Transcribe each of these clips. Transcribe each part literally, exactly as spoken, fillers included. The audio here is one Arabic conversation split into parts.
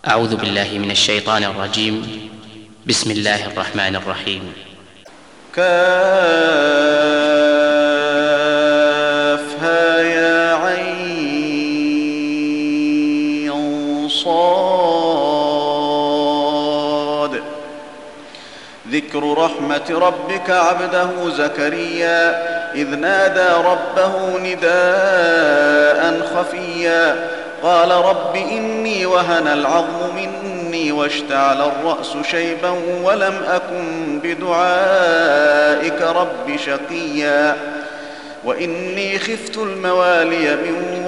أعوذ بالله من الشيطان الرجيم. بسم الله الرحمن الرحيم. كافها يا عين صاد. ذكر رحمة ربك عبده زكريا إذ نادى ربه نداء خفيا قال رب إني وهن العظم مني واشتعل الرأس شيبا ولم أكن بدعائك رب شقيا وإني خفت الموالي من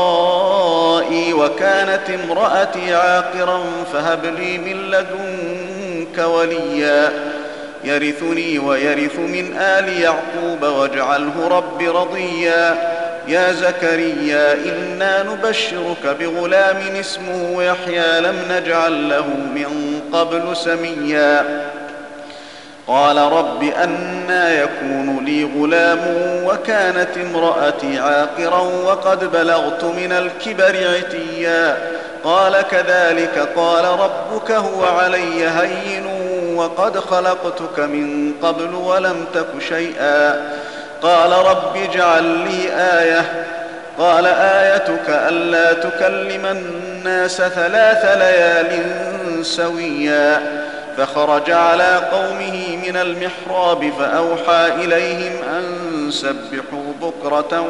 ورائي وكانت امرأتي عاقرا فهب لي من لدنك وليا يرثني ويرث من آل يعقوب واجعله رب رضيا يا زكريا إنا نبشرك بغلام اسمه يحيى لم نجعل له من قبل سميا قال رب أنى يكون لي غلام وكانت امرأتي عاقرا وقد بلغت من الكبر عتيا قال كذلك قال ربك هو علي هين وقد خلقتك من قبل ولم تك شيئا قال رب اجعل لي آية قال آيتك ألا تكلم الناس ثلاث ليال سويا فخرج على قومه من المحراب فأوحى إليهم أن سبحوا بكرة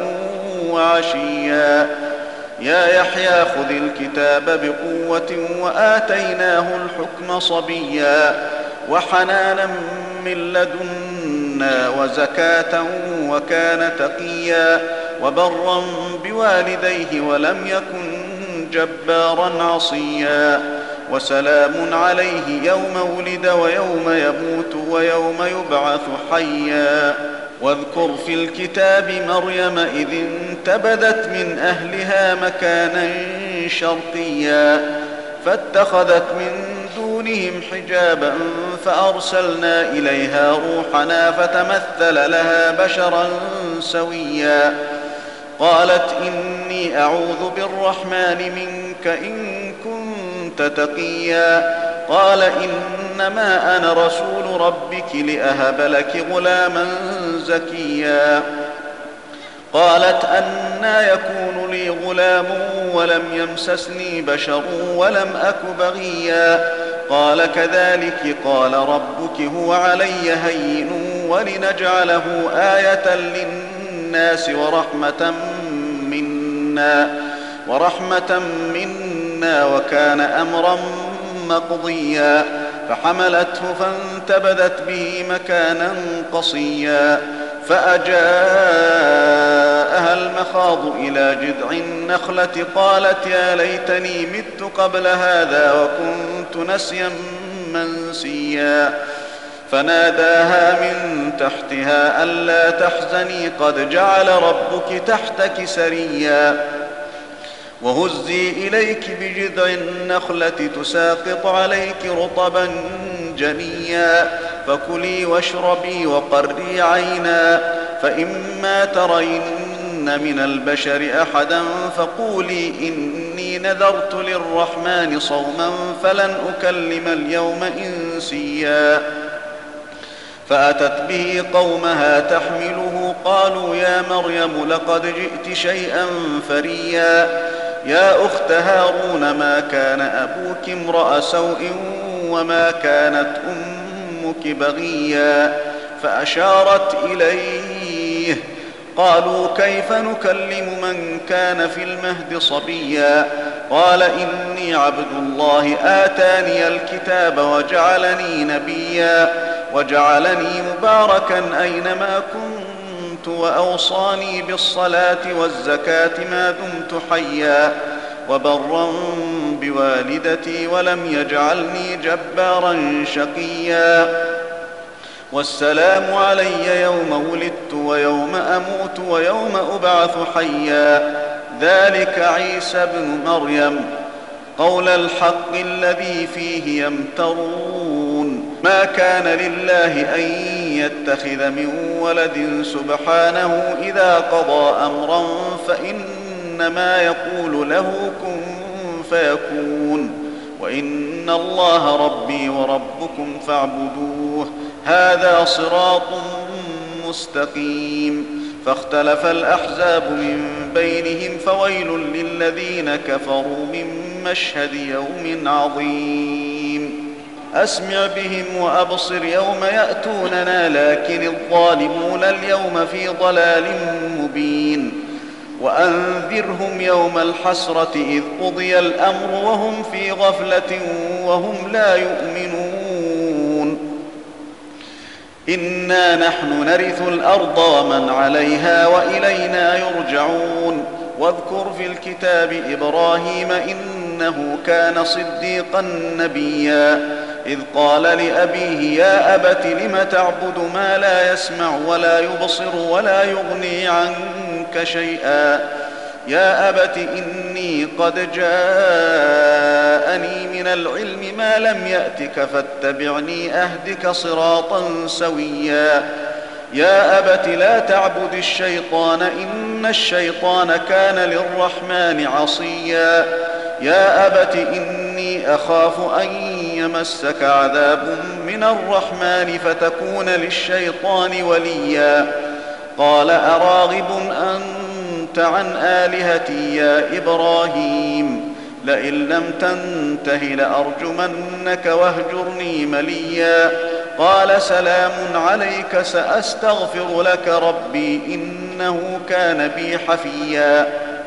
وعشيا يا يحيى خذ الكتاب بقوة وآتيناه الحكم صبيا وحنانا من لدنا وزكاة وكان تقيا وبرا بوالديه ولم يكن جبارا عصيا وسلام عليه يوم ولد ويوم يموت ويوم يبعث حيا واذكر في الكتاب مريم إذ انتبذت من أهلها مكانا شرقيا فاتخذت من دونهم حجابا فأرسلنا إليها روحنا فتمثل لها بشرا سويا قالت إني أعوذ بالرحمن منك إن كنت تقيا قال إنما أنا رسول ربك لأهب لك غلاما زكيا قالت أنى يكون لي غلام ولم يمسسني بشر ولم أك بغيا قال كذلك قال ربك هو علي هين ولنجعله آية للناس ورحمة منا ورحمة منا وكان أمرا مقضيا فحملته فانتبذت به مكانا قصيا فأجاءها المخاض إلى جذع النخلة قالت يا ليتني مت قبل هذا وكنت نسيا منسيا فناداها من تحتها ألا تحزني قد جعل ربك تحتك سريا وهزي إليك بجذع النخلة تساقط عليك رطبا جنيا فكلي واشربي وقري عينا فإما ترين من البشر أحدا فقولي إني نذرت للرحمن صوما فلن أكلم اليوم إنسيا فأتت به قومها تحمله قالوا يا مريم لقد جئت شيئا فريا يا أخت هارون ما كان أبوك امرأ سوء وما كانت أمك بغيا فأشارت إليه قالوا كيف نكلم من كان في المهد صبيا قال إني عبد الله آتاني الكتاب وجعلني نبيا وجعلني مباركا أينما كنت وأوصاني بالصلاة والزكاة ما دمت حيا وبرا بوالدتي ولم يجعلني جبارا شقيا والسلام علي يوم ولدت ويوم أموت ويوم أبعث حيا ذلك عيسى ابن مريم قول الحق الذي فيه يمترون ما كان لله أن يتخذ من ولد سبحانه إذا قضى أمرا فإنما يقول له كن فيكون وإن الله ربي وربكم فاعبدوه هذا صراط مستقيم. فاختلف الأحزاب من بينهم فويل للذين كفروا من مشهد يوم عظيم. أسمع بهم وأبصر يوم يأتوننا لكن الظالمون اليوم في ضلال مبين. وأنذرهم يوم الحسرة إذ قضي الأمر وهم في غفلة وهم لا يؤمنون. إنا نحن نرث الأرض ومن عليها وإلينا يرجعون. واذكر في الكتاب إبراهيم إنه كان صديقا نبيا إذ قال لأبيه يا أبت لم تعبد ما لا يسمع ولا يبصر ولا يغني عنك شيئا يا أبت إني قد جاءني من العلم ما لم يأتك فاتبعني أهدك صراطا سويا يا أبت لا تعبد الشيطان إن الشيطان كان للرحمن عصيا يا أبت إني أخاف أن يمسك عذاب من الرحمن فتكون للشيطان وليا قال أراغب أنت عن آلهتي يا إبراهيم لئن لم تنته لأرجمنك واهجرني مليا قال سلام عليك سأستغفر لك ربي إنه كان بي حفيا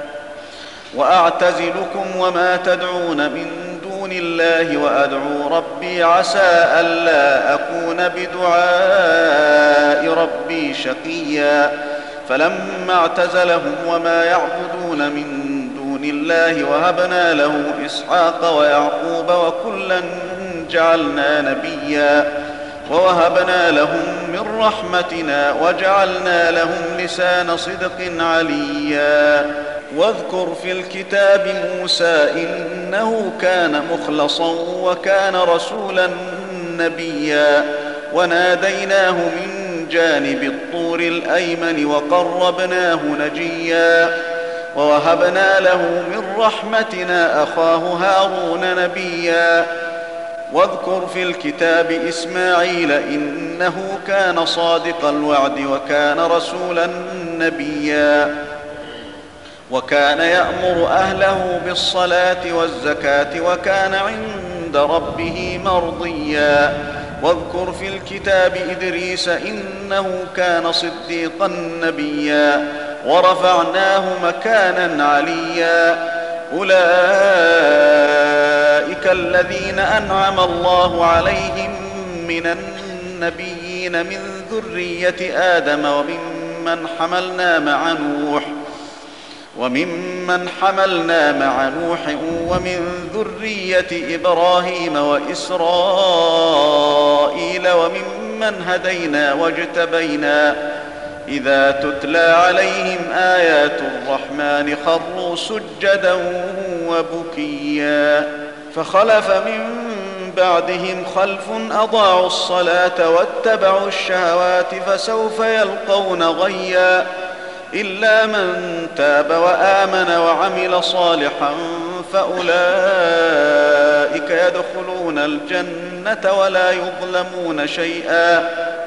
وأعتزلكم وما تدعون من دون الله وأدعو ربي عسى ألا أكون بدعاء ربي شقيا فلما اعتزلهم وما يعبدون من دون الله وهبنا له إسحاق ويعقوب وكلا جعلنا نبيا ووهبنا لهم من رحمتنا وجعلنا لهم لسان صدق عليا واذكر في الكتاب موسى إنه كان مخلصا وكان رسولا نبيا وناديناه من جانب الطور الأيمن وقربناه نجيا ووهبنا له من رحمتنا أخاه هارون نبيا واذكر في الكتاب إسماعيل إنه كان صادق الوعد وكان رسولا نبيا وكان يأمر أهله بالصلاة والزكاة وكان عند ربه مرضيا واذكر في الكتاب إدريس إنه كان صديقا نبيا ورفعناه مكانا عليا أولئك الذين أنعم الله عليهم من النبيين من ذرية آدم وممن حملنا مع نوح وممن حملنا مع نوح ومن ذرية إبراهيم وإسرائيل وممن هدينا واجتبينا إذا تتلى عليهم آيات الرحمن خروا سجدا وبكيا فخلف من بعدهم خلف أضاعوا الصلاة واتبعوا الشهوات فسوف يلقون غيا إلا من تاب وآمن وعمل صالحا فأولئك يدخلون الجنة ولا يظلمون شيئا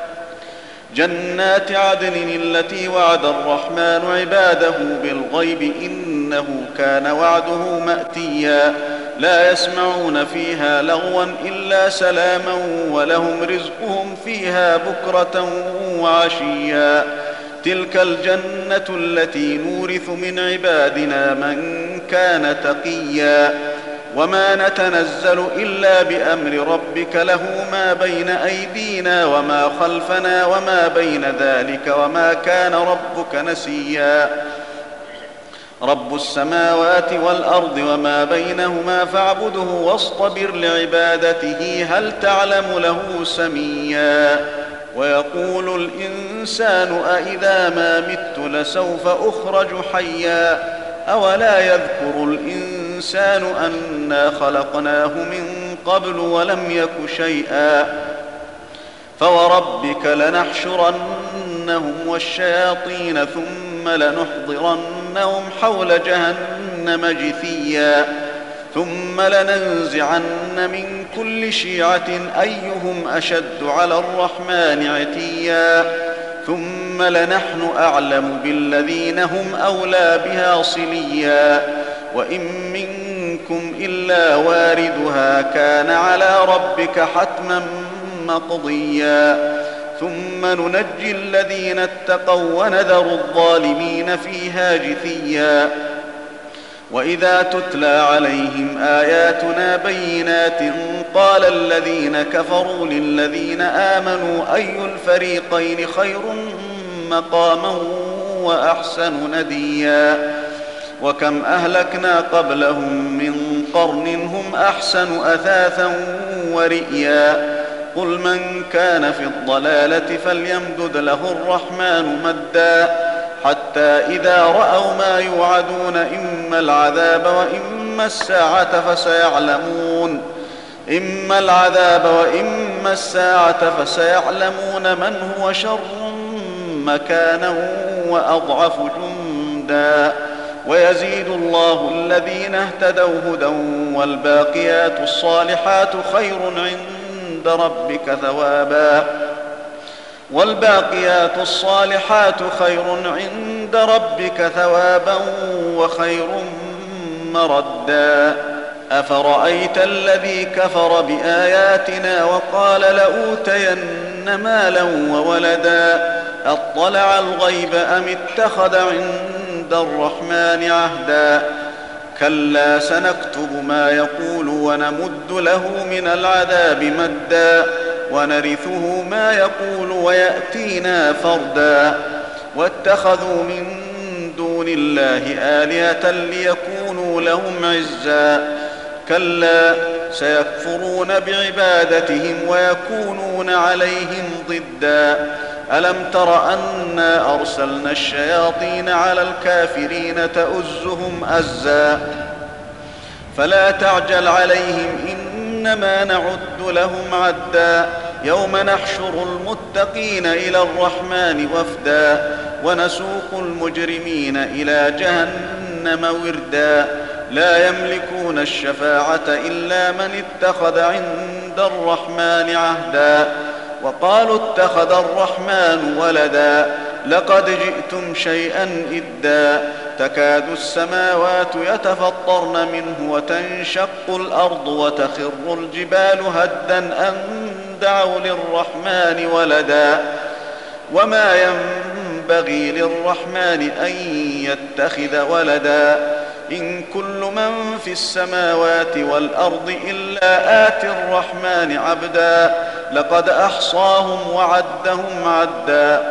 جنات عدن التي وعد الرحمن عباده بالغيب إنه كان وعده مأتيا لا يسمعون فيها لغوا إلا سلاما ولهم رزقهم فيها بكرة وعشيا تلك الجنة التي نورث من عبادنا من كان تقيا وما نتنزل إلا بأمر ربك له ما بين أيدينا وما خلفنا وما بين ذلك وما كان ربك نسيا رب السماوات والأرض وما بينهما فاعبده واصطبر لعبادته هل تعلم له سميا ويقول الإنسان أإذا ما مت لسوف أخرج حيا أولا يذكر الإنسان أنا خلقناه من قبل ولم يك شيئا فوربك لنحشرنهم والشياطين ثم لنحضرنهم حول جهنم جثيا ثم لننزعن من كل شيعة أيهم أشد على الرحمن عتيا ثم لنحن أعلم بالذين هم أولى بها صليا وإن منكم إلا واردها كان على ربك حتما مقضيا ثم ننجي الذين اتقوا ونذر الظالمين فيها جثيا وإذا تتلى عليهم آياتنا بينات قال الذين كفروا للذين آمنوا أي الفريقين خير مقاما وأحسن نديا وكم أهلكنا قبلهم من قرن هم أحسن أثاثا ورئيا قل من كان في الضلالة فليمدد له الرحمن مدا حتى إذا رأوا ما يوعدون إما العذاب وإما الساعة فسيعلمون إما العذاب وإما الساعة فسيعلمون من هو شر مكانا وأضعف جندا ويزيد الله الذين اهتدوا هدى والباقيات الصالحات خير عند ربك ثوابا والباقيات الصالحات خير عند ربك ثوابا وخير مردا أفرأيت الذي كفر بآياتنا وقال لأوتين مالا وولدا أطلع الغيب أم اتخذ عند الرحمن عهدا كلا سنكتب ما يقول ونمد له من العذاب مدا ونرثه ما يقول ويأتينا فردا واتخذوا من دون الله آلهة ليكونوا لهم عزا كلا سيكفرون بعبادتهم ويكونون عليهم ضدا ألم تر أنا أرسلنا الشياطين على الكافرين تؤزهم أزا فلا تعجل عليهم إنما نعد لهم عدا يوم نحشر المتقين إلى الرحمن وفدا ونسوق المجرمين إلى جهنم وردا لا يملكون الشفاعة إلا من اتخذ عند الرحمن عهدا وقالوا اتخذ الرحمن ولدا لقد جئتم شيئا إدا تكاد السماوات يتفطرن منه وتنشق الأرض وتخر الجبال هدا أن دعوا للرحمن ولدا وما ينبغي للرحمن أن يتخذ ولدا إن كل من في السماوات والأرض إلا آتي الرحمن عبدا لقد أحصاهم وعدهم عدا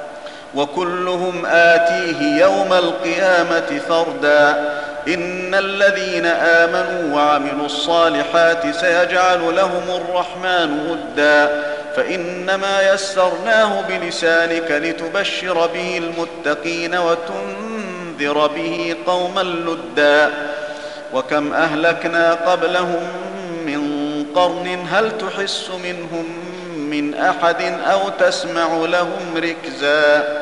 وكلهم آتيه يوم القيامة فردا إن الذين آمنوا وعملوا الصالحات سيجعل لهم الرحمن ودا فإنما يسرناه بلسانك لتبشر به المتقين وتنذر به قوما لدا وكم أهلكنا قبلهم من قرن هل تحس منهم من أحد أو تسمع لهم ركزا